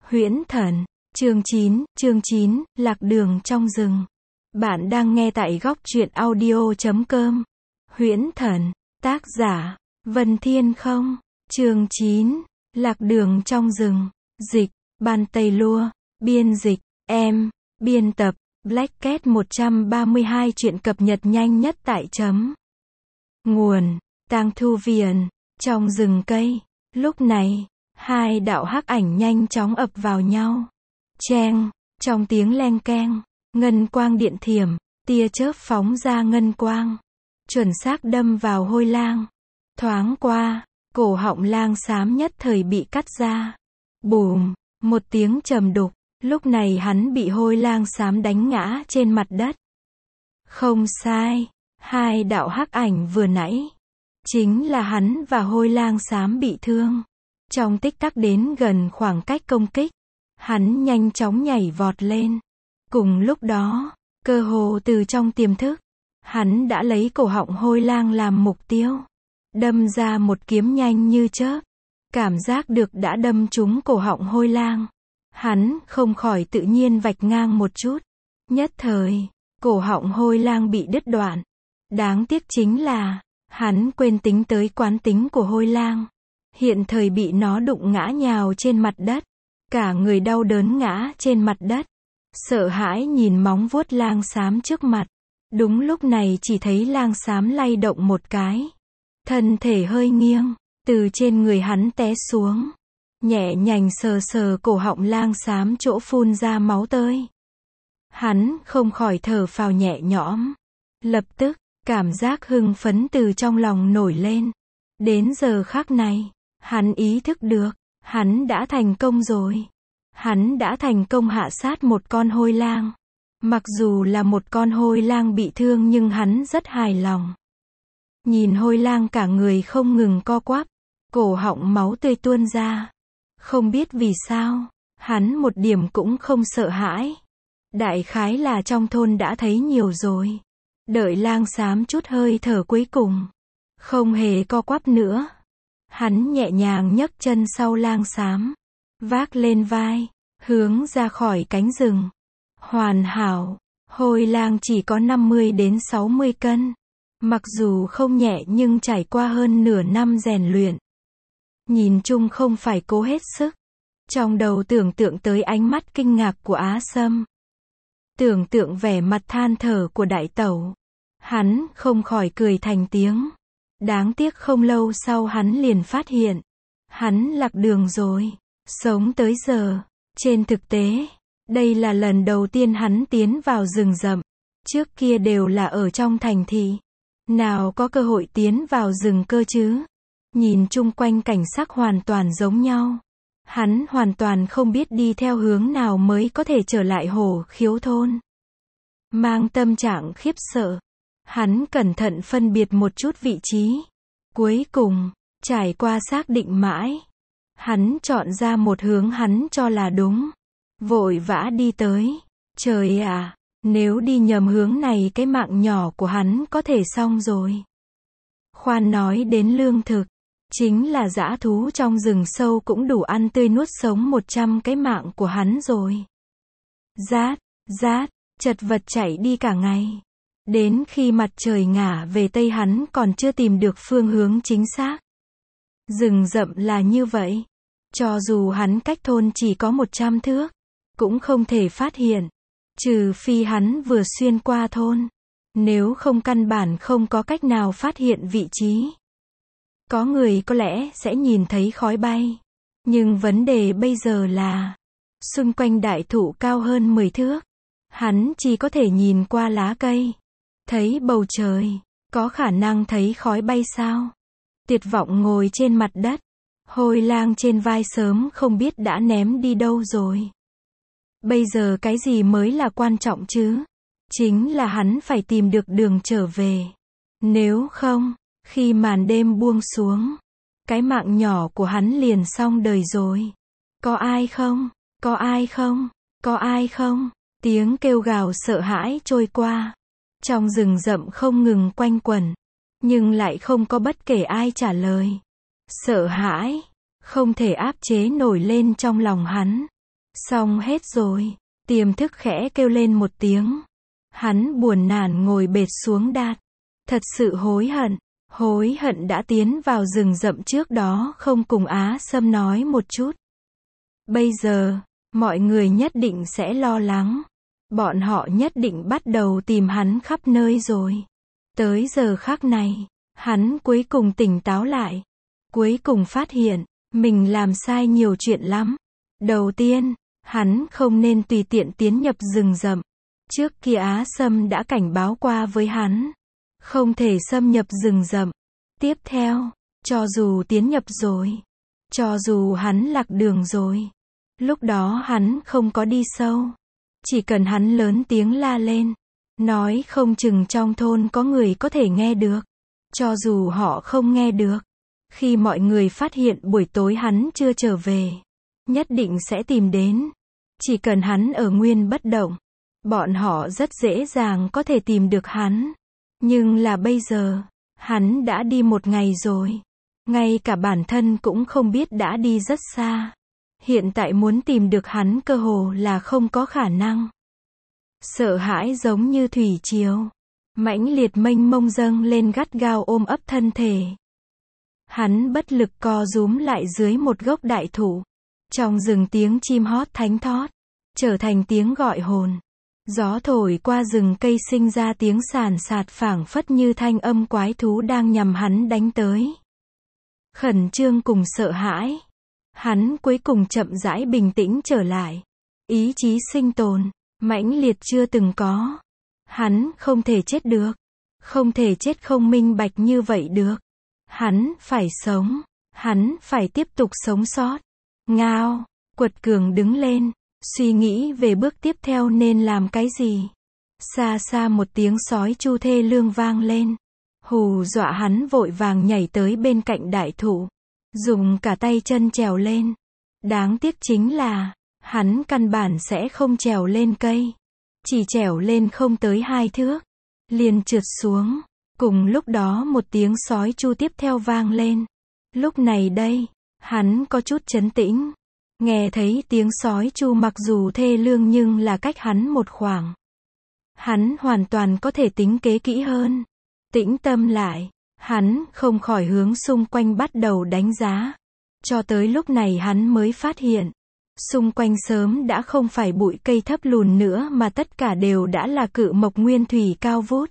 Huyễn Thần, chương 9, Lạc đường trong rừng. Bạn đang nghe tại góc truyện audio.com. Huyễn Thần, tác giả, Vân Thiên Không. Chương 9, Lạc đường trong rừng. Dịch, Ban Tây Lua. Biên dịch, em. Biên tập, Black Cat 132. Chuyện cập nhật nhanh nhất tại chấm. Nguồn, Tang Thu Viền. Trong rừng cây, lúc này, hai đạo hắc ảnh nhanh chóng ập vào nhau. Cheng, trong tiếng leng keng, ngân quang điện thiểm, tia chớp phóng ra ngân quang, chuẩn xác đâm vào Hôi Lang. Thoáng qua, cổ họng lang xám nhất thời bị cắt ra. Bùm, một tiếng trầm đục, lúc này hắn bị Hôi Lang xám đánh ngã trên mặt đất. Không sai, hai đạo hắc ảnh vừa nãy, chính là hắn và Hôi Lang xám bị thương. Trong tích tắc đến gần khoảng cách công kích, hắn nhanh chóng nhảy vọt lên. Cùng lúc đó, cơ hồ từ trong tiềm thức, hắn đã lấy cổ họng Hôi Lang làm mục tiêu, đâm ra một kiếm nhanh như chớp. Cảm giác được đã đâm trúng cổ họng Hôi Lang, hắn không khỏi tự nhiên vạch ngang một chút. Nhất thời, cổ họng Hôi Lang bị đứt đoạn. Đáng tiếc chính là, hắn quên tính tới quán tính của Hôi Lang. Hiện thời bị nó đụng ngã nhào trên mặt đất, cả người đau đớn ngã trên mặt đất, sợ hãi nhìn móng vuốt lang xám trước mặt. Đúng lúc này chỉ thấy lang xám lay động một cái, thân thể hơi nghiêng, từ trên người hắn té xuống, nhẹ nhàng sờ sờ cổ họng lang xám chỗ phun ra máu tươi. Hắn không khỏi thở phào nhẹ nhõm. Lập tức, cảm giác hưng phấn từ trong lòng nổi lên. Đến giờ khắc này, hắn ý thức được, hắn đã thành công rồi. Hắn đã thành công hạ sát một con Hôi Lang. Mặc dù là một con Hôi Lang bị thương nhưng hắn rất hài lòng. Nhìn Hôi Lang cả người không ngừng co quắp, cổ họng máu tươi tuôn ra. Không biết vì sao, hắn một điểm cũng không sợ hãi. Đại khái là trong thôn đã thấy nhiều rồi. Đợi lang xám chút hơi thở cuối cùng, không hề co quắp nữa, hắn nhẹ nhàng nhấc chân sau lang xám, vác lên vai, hướng ra khỏi cánh rừng. Hoàn hảo, Hôi Lang chỉ có 50 đến 60 cân. Mặc dù không nhẹ nhưng trải qua hơn nửa năm rèn luyện, nhìn chung không phải cố hết sức. Trong đầu tưởng tượng tới ánh mắt kinh ngạc của Á Sâm, tưởng tượng vẻ mặt than thở của đại tẩu, hắn không khỏi cười thành tiếng. Đáng tiếc không lâu sau hắn liền phát hiện, hắn lạc đường rồi. Sống tới giờ, trên thực tế, đây là lần đầu tiên hắn tiến vào rừng rậm. Trước kia đều là ở trong thành thị, nào có cơ hội tiến vào rừng cơ chứ. Nhìn chung quanh cảnh sắc hoàn toàn giống nhau, hắn hoàn toàn không biết đi theo hướng nào mới có thể trở lại Hổ Khiếu thôn. Mang tâm trạng khiếp sợ, hắn cẩn thận phân biệt một chút vị trí. Cuối cùng, trải qua xác định mãi, hắn chọn ra một hướng hắn cho là đúng. Vội vã đi tới. Trời ạ, nếu đi nhầm hướng này cái mạng nhỏ của hắn có thể xong rồi. Khoan nói đến lương thực, chính là dã thú trong rừng sâu cũng đủ ăn tươi nuốt sống 100 cái mạng của hắn rồi. Rát, rát, chật vật chạy đi cả ngày. Đến khi mặt trời ngả về tây hắn còn chưa tìm được phương hướng chính xác. Rừng rậm là như vậy. Cho dù hắn cách thôn chỉ có 100 thước, cũng không thể phát hiện. Trừ phi hắn vừa xuyên qua thôn. Nếu không căn bản không có cách nào phát hiện vị trí. Có người có lẽ sẽ nhìn thấy khói bay. Nhưng vấn đề bây giờ là, xung quanh đại thụ cao hơn 10 thước. Hắn chỉ có thể nhìn qua lá cây. Thấy bầu trời, có khả năng thấy khói bay sao? Tuyệt vọng ngồi trên mặt đất. Hôi Lang trên vai sớm không biết đã ném đi đâu rồi. Bây giờ cái gì mới là quan trọng chứ? Chính là hắn phải tìm được đường trở về. Nếu không, khi màn đêm buông xuống, cái mạng nhỏ của hắn liền xong đời rồi. Có ai không? Có ai không? Có ai không? Tiếng kêu gào sợ hãi trôi qua. Trong rừng rậm không ngừng quanh quẩn, nhưng lại không có bất kể ai trả lời. Sợ hãi, không thể áp chế nổi lên trong lòng hắn. Xong hết rồi. Tiềm thức khẽ kêu lên một tiếng. Hắn buồn nản ngồi bệt xuống đát. Thật sự hối hận đã tiến vào rừng rậm trước đó không cùng Á Sâm nói một chút. Bây giờ, mọi người nhất định sẽ lo lắng. Bọn họ nhất định bắt đầu tìm hắn khắp nơi rồi. Tới giờ khắc này, hắn cuối cùng tỉnh táo lại. Cuối cùng phát hiện, mình làm sai nhiều chuyện lắm. Đầu tiên, hắn không nên tùy tiện tiến nhập rừng rậm. Trước kia Á Sâm đã cảnh báo qua với hắn. Không thể xâm nhập rừng rậm. Tiếp theo, cho dù tiến nhập rồi, cho dù hắn lạc đường rồi, lúc đó hắn không có đi sâu. Chỉ cần hắn lớn tiếng la lên, nói không chừng trong thôn có người có thể nghe được. Cho dù họ không nghe được, khi mọi người phát hiện buổi tối hắn chưa trở về, nhất định sẽ tìm đến. Chỉ cần hắn ở nguyên bất động, bọn họ rất dễ dàng có thể tìm được hắn. Nhưng là bây giờ, hắn đã đi một ngày rồi. Ngay cả bản thân cũng không biết đã đi rất xa. Hiện tại muốn tìm được hắn cơ hồ là không có khả năng. Sợ hãi giống như thủy triều, mãnh liệt mênh mông dâng lên gắt gao ôm ấp thân thể. Hắn bất lực co rúm lại dưới một gốc đại thụ. Trong rừng tiếng chim hót thánh thót, trở thành tiếng gọi hồn. Gió thổi qua rừng cây sinh ra tiếng sàn sạt phảng phất như thanh âm quái thú đang nhằm hắn đánh tới. Khẩn trương cùng sợ hãi. Hắn cuối cùng chậm rãi bình tĩnh trở lại. Ý chí sinh tồn, mãnh liệt chưa từng có. Hắn không thể chết được. Không thể chết không minh bạch như vậy được. Hắn phải sống. Hắn phải tiếp tục sống sót. Ngao, quật cường đứng lên. Suy nghĩ về bước tiếp theo nên làm cái gì. Xa xa một tiếng sói chu thê lương vang lên. Hù dọa hắn vội vàng nhảy tới bên cạnh đại thụ. Dùng cả tay chân trèo lên. Đáng tiếc chính là, hắn căn bản sẽ không trèo lên cây. Chỉ trèo lên không tới 2 thước. Liền trượt xuống. Cùng lúc đó một tiếng sói chu tiếp theo vang lên. Lúc này đây, hắn có chút trấn tĩnh. Nghe thấy tiếng sói chu mặc dù thê lương nhưng là cách hắn một khoảng. Hắn hoàn toàn có thể tính kế kỹ hơn. Tĩnh tâm lại, hắn không khỏi hướng xung quanh bắt đầu đánh giá. Cho tới lúc này hắn mới phát hiện, xung quanh sớm đã không phải bụi cây thấp lùn nữa mà tất cả đều đã là cự mộc nguyên thủy cao vút.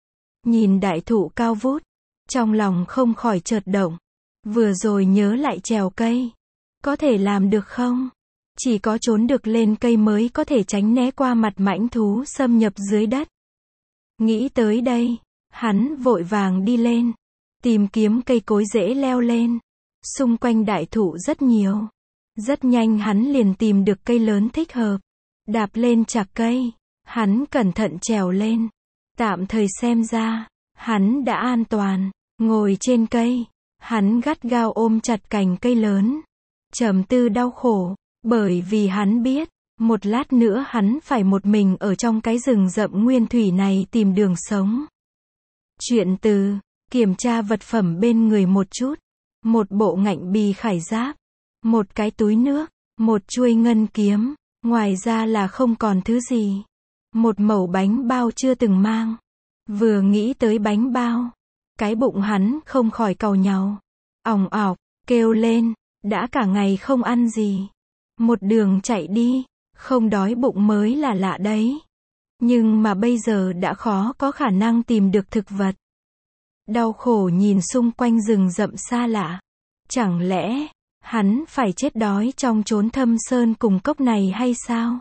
Nhìn đại thụ cao vút, trong lòng không khỏi chợt động. Vừa rồi nhớ lại trèo cây. Có thể làm được không? Chỉ có trốn được lên cây mới có thể tránh né qua mặt mãnh thú xâm nhập dưới đất. Nghĩ tới đây, hắn vội vàng đi lên, tìm kiếm cây cối dễ leo lên. Xung quanh đại thụ rất nhiều. Rất nhanh hắn liền tìm được cây lớn thích hợp. Đạp lên chạc cây, hắn cẩn thận trèo lên. Tạm thời xem ra, hắn đã an toàn. Ngồi trên cây, hắn gắt gao ôm chặt cành cây lớn. Trầm tư đau khổ, bởi vì hắn biết, một lát nữa hắn phải một mình ở trong cái rừng rậm nguyên thủy này tìm đường sống. Chuyện từ, kiểm tra vật phẩm bên người một chút, một bộ ngạnh bì khải giáp, một cái túi nước, một chuôi ngân kiếm, ngoài ra là không còn thứ gì. Một mẩu bánh bao chưa từng mang. Vừa nghĩ tới bánh bao, cái bụng hắn không khỏi càu nhàu, ỏng ọc, kêu lên. Đã cả ngày không ăn gì. Một đường chạy đi, không đói bụng mới là lạ đấy. Nhưng mà bây giờ đã khó có khả năng tìm được thực vật. Đau khổ nhìn xung quanh rừng rậm xa lạ. Chẳng lẽ, hắn phải chết đói trong chốn thâm sơn cùng cốc này hay sao?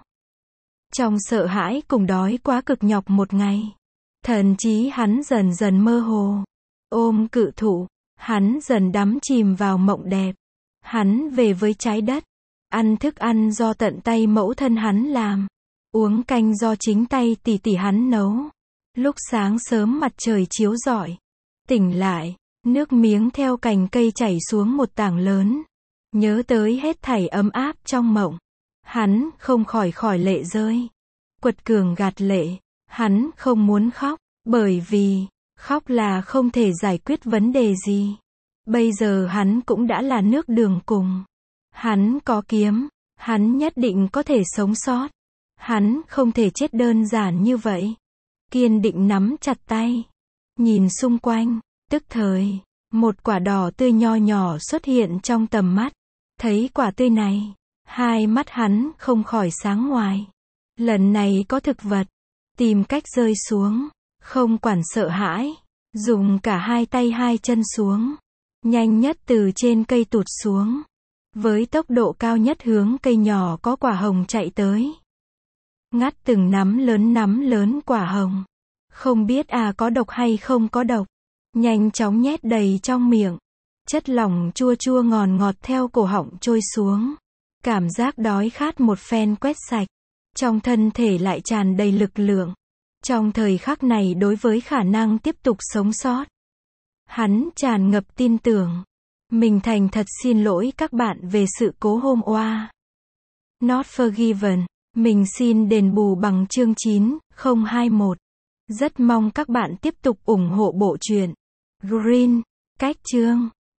Trong sợ hãi cùng đói quá cực nhọc một ngày. Thần trí hắn dần dần mơ hồ. Ôm cự thụ, hắn dần đắm chìm vào mộng đẹp. Hắn về với trái đất, ăn thức ăn do tận tay mẫu thân hắn làm, uống canh do chính tay tỷ tỷ hắn nấu. Lúc sáng sớm mặt trời chiếu rọi, tỉnh lại, nước miếng theo cành cây chảy xuống một tảng lớn. Nhớ tới hết thảy ấm áp trong mộng, hắn không khỏi lệ rơi. Quật cường gạt lệ, hắn không muốn khóc, bởi vì khóc là không thể giải quyết vấn đề gì. Bây giờ hắn cũng đã là nước đường cùng. Hắn có kiếm, Hắn nhất định có thể sống sót. Hắn không thể chết đơn giản như vậy. Kiên định nắm chặt tay. Nhìn xung quanh, tức thời, một quả đỏ tươi nho nhỏ xuất hiện trong tầm mắt. Thấy quả tươi này, hai mắt hắn không khỏi sáng ngoài. Lần này có thực vật. Tìm cách rơi xuống. Không quản sợ hãi. Dùng cả hai tay hai chân xuống. Nhanh nhất từ trên cây tụt xuống. Với tốc độ cao nhất hướng cây nhỏ có quả hồng chạy tới. Ngắt từng nắm lớn quả hồng. Không biết có độc hay không có độc. Nhanh chóng nhét đầy trong miệng. Chất lỏng chua chua ngọt ngọt theo cổ họng trôi xuống. Cảm giác đói khát một phen quét sạch. Trong thân thể lại tràn đầy lực lượng. Trong thời khắc này đối với khả năng tiếp tục sống sót. Hắn tràn ngập tin tưởng. Mình thành thật xin lỗi các bạn về sự cố hôm qua. Not forgiven. Mình xin đền bù bằng chương 9021. Rất mong các bạn tiếp tục ủng hộ bộ truyện. Green. Cách chương